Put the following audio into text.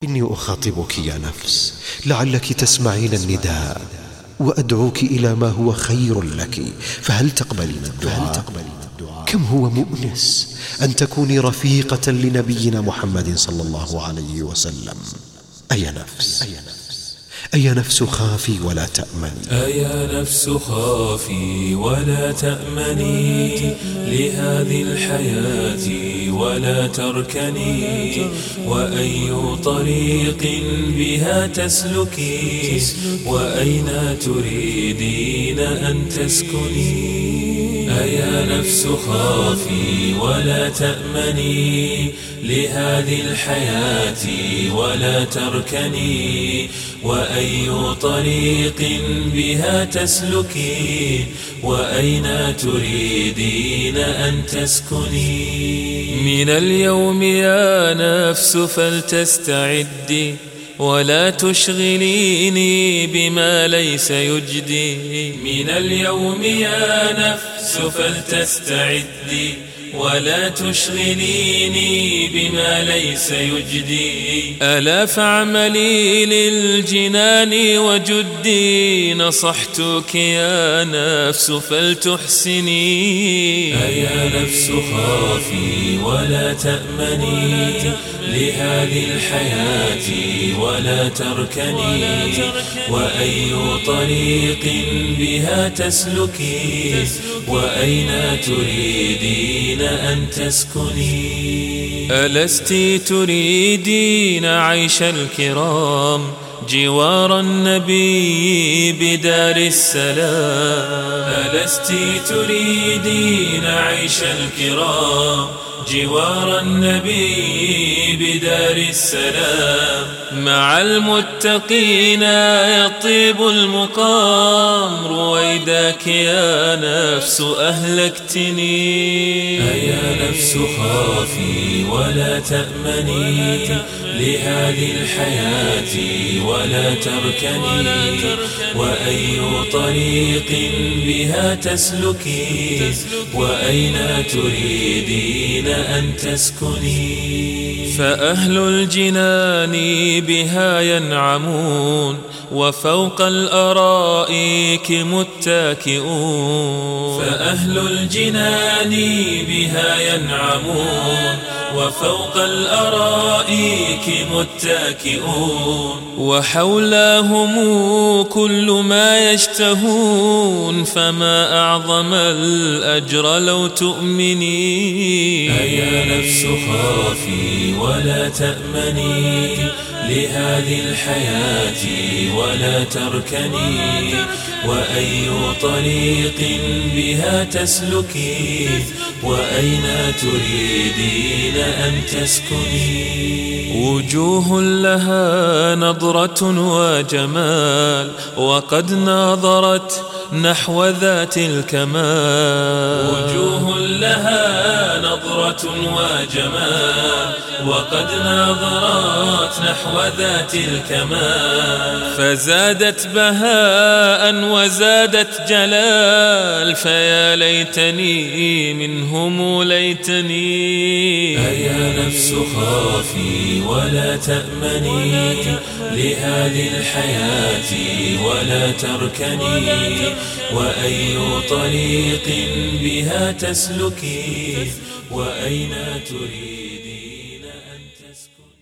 إني أخاطبك يا نفس لعلك تسمعين النداء وأدعوك إلى ما هو خير لك، فهل تقبلين الدعاء؟ كم هو مؤنس أن تكوني رفيقة لنبينا محمد صلى الله عليه وسلم. أيا نفس خافي ولا تأمني، أيا نفس خافي ولا تأمني لهذه الحياة ولا تركني، وأي طريق بها تسلكي وأين تريدين أن تسكني. أيا نفس خافي ولا تأمني لهذه الحياة ولا تركني، وأي طريق بها تسلكي وأين تريدين أن تسكني. من اليوم يا نفس فلتستعدي ولا تشغليني بما ليس يجدي. من اليوم يا نفس فلتستعدي ولا تشغليني بما ليس يجدي. ألا فاعملي للجنان وجدي، نصحتك يا نفس فلتحسني. أيا نفس خافي ولا تأمني لهذه الحياة ولا تركني، وأي طريق بها تسلكي وأين تريدين أن تسكني. ألست تريدين عيش الكرام جوار النبي بدار السلام؟ ألست تريدين عيش الكرام جوار النبي بدار السلام؟ مع المتقين يطيب المقام، رويداك يا نفس أهلكتني. أيا نفس خافي ولا تأمني لهذه الحياة ولا تركني، وأي طريق بها تسلكي وأين تريدين أن تسكني. فأهل الجنان بها ينعمون وفوق الأرائك متكئون. فأهل الجنان بها ينعمون وفوق الأرائك متكئون، وحولهم كل ما يشتهون، فما أعظم الأجر لو تؤمني. أيا نفس خافي ولا تأمني لهذه الحياة ولا تركني، وأي طريق بها تسلكي وأين تريدين أن تسكني. وجوه لها نظرة وجمال وقد ناظرت نحو ذات الكمال. وجوه لها نظرة وجمال وقد ناظرت نحو ذات الكمال، فزادت بهاء وزادت جلال، فيا ليتني منهم ليتني. أيا نفس خافي ولا تأمني لهذه الحياة ولا تركني، وأي طريق بها تسلكي وأين تريدين أن تسكني.